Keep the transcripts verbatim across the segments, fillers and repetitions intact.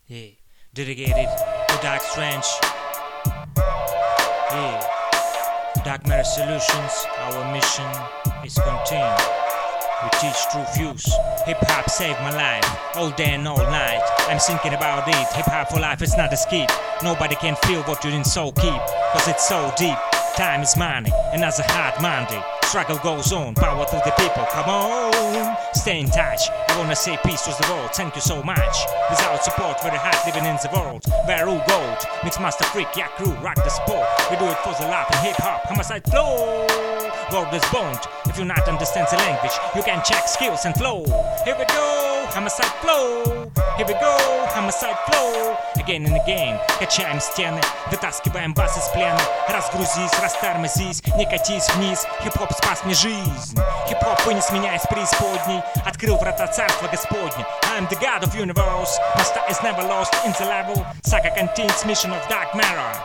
Yeah, dedicated to Dark Strange. Yeah, Dark Matter Solutions. Our mission is continued. We teach true views. Hip hop saved my life, all day and all night. I'm thinking about it. Hip hop for life, it's not a skit. Nobody can feel what you didn't so keep, cause it's so deep. Time is money, another hard Monday. Struggle goes on, power to the people, come on. Stay in touch, I wanna say peace to the world. Thank you so much. Without support, very hard living in the world. Where all gold, mix master freak, yeah crew, rock the sport. We do it for the love and hip hop, homicide flow. World is bound, if you not understand the language, you can check skills and flow. Here we go, homicide flow. Here we go, homicide flow. Again and again, качаем стены, вытаскиваем вас из плена. Разгрузись, растормозись, не катись вниз. Хип-хоп спас мне жизнь. Хип-хоп вынес меня из преисподней, открыл врата царства Господня. I'm the God of universe, my star is never lost in the level. Saga contains mission of Dark Matter.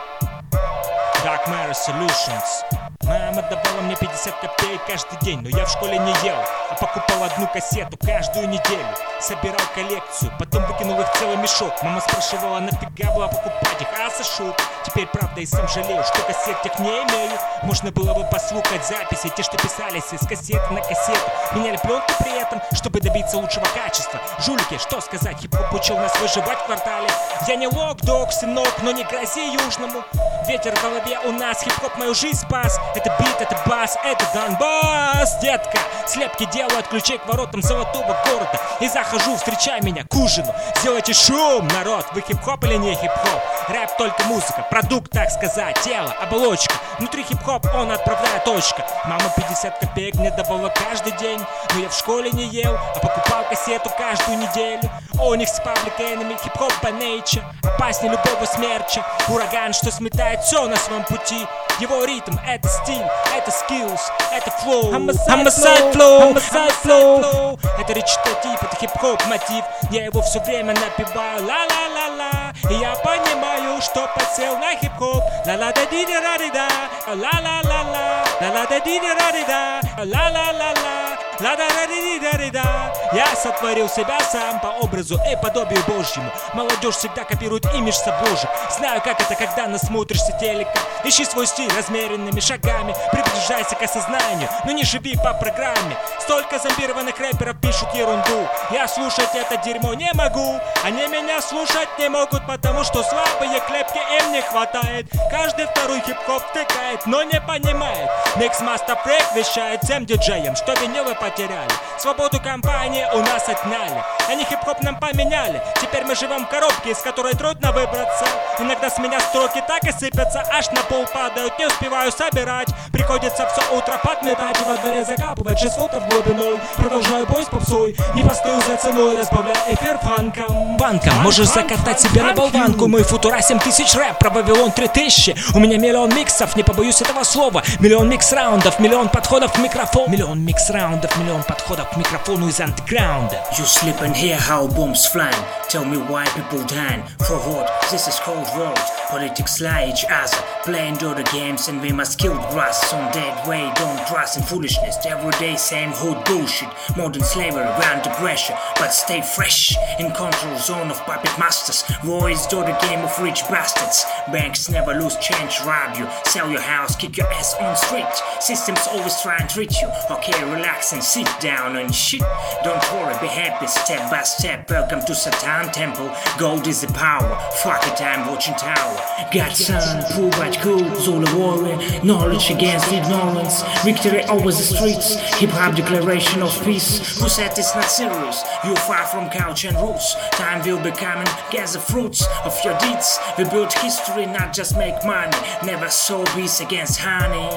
Dark Matter Solutions. Мама давала мне пятьдесят копеек каждый день, но я в школе не ел, а покупал одну кассету каждую неделю. Собирал коллекцию, потом выкинул их в целый мешок. Мама спрашивала, нафига было покупать их, а сошел. Теперь правда и сам жалею, что кассет тех не имею. Можно было бы послушать записи, те, что писались из кассеты на кассету. Меняли пленку при этом, чтобы добиться лучшего качества. Жулики, что сказать, хип-хоп учил нас выживать в квартале. Я не лок-дог, сынок, но не грози южному. Ветер в голове у нас, хип-хоп мою жизнь спас. Это бит, это бас, это Донбасс, детка. Слепки делают ключей к воротам золотого города. И захожу, встречай меня к ужину. Сделайте шум, народ, вы хип-хоп или не хип-хоп? Рэп только музыка, продукт, так сказать, тело, оболочка. Внутри хип-хоп, он отправная точка. Мама пятьдесят копеек мне давала каждый день, но я в школе не ел, а покупал кассету каждую неделю. Оникс, Public Enemy, хип-хоп by nature. Опаснее любого смерча. Ураган, что сметает все на своем пути. Его ритм — это стиль, это skills, это flow. Homicide flow, homicide flow. Это речитатив, это хип-хоп мотив. Я его все время напеваю, ла-ла-ла-ла. И я понимаю, что подсел на хип-хоп. Ла-ла-да-ди-да-ди-да, ла-ла-ла-ла, ла-ла-да-ди-да-ди-да, ла-ла-ла-ла, ла-да-да-ди-да-ди-да. Я сотворил себя сам по образу и подобию Божьему. Молодежь всегда копирует имидж с обложек. Знаю, как это, когда насмотришься телека. Ищи свой стиль размеренными шагами, приближайся к осознанию, но не живи по программе. Столько зомбированных рэперов пишут ерунду. Я слушать это дерьмо не могу. Они меня слушать не могут, потому что слабые клепки им не хватает. Каждый второй хип-хоп втыкает, но не понимает. Mix Master Freak вещает всем диджеям, что винилы потеряли. Свободу компании у нас отняли. Они хип-хоп нам поменяли. Теперь мы живем в коробке, из которой трудно выбраться. Иногда с меня строки так и сыпятся, аж на пол падают, не успеваю собирать. Приходится все утро подметать и во дворе закапывать шесть футов глубиной. Продолжаю бой с попсой, не постою за ценой, разбавляя эфир фанком. Банком можешь закатать себе на болванку. Мой футура семь тысяч рэп, про Вавилон три тысячи. У меня миллион миксов, не побоюсь этого слова. Миллион микс-раундов, миллион подходов к микрофону. Миллион микс-раундов, миллион подходов к микрофону из андеграунда. You sleep and hear how bombs flying. Tell me why people dying. For what? This is cold world. Politics lie each other. Playing other games and we must kill grass. On that way, don't trust in foolishness. Every day same hood bullshit. Modern slavery, we're under pressure. But stay fresh. In control zone of puppet masters. War is the game of rich bastards. Banks never lose change, rob you. Sell your house, kick your ass on street. Systems always try and treat you. Okay, relax and sit down and shit. Don't worry, be happy step by step. Welcome to Satan Temple. Gold is the power. Fuck it, I'm watching tower. Godson, prove right cool, Zulu warrior. Knowledge against ignorance. Victory over the streets. Hip-hop declaration of peace. Who said it's not serious? You're far from couch and roots. Time will be coming. Gather fruits of your deeds. We build history, not just make money. Never sow bees against honey.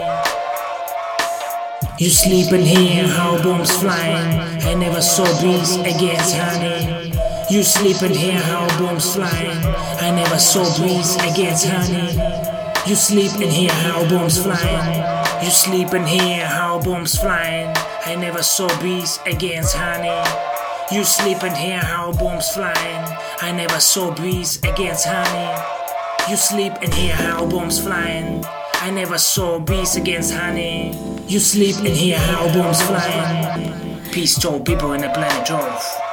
You sleep and hear how bombs flying. I never saw bees against honey. You sleep and hear how bombs flying. I never saw bees against honey. You sleep and hear how bombs flying. You sleep and hear how bombs flying. I never saw bees against honey. You sleep and hear how bombs flying. I never saw bees against honey. You sleep and hear how bombs flying. I never saw bees against honey. You sleep and hear how bombs flying. Peace to all people in the planet Earth.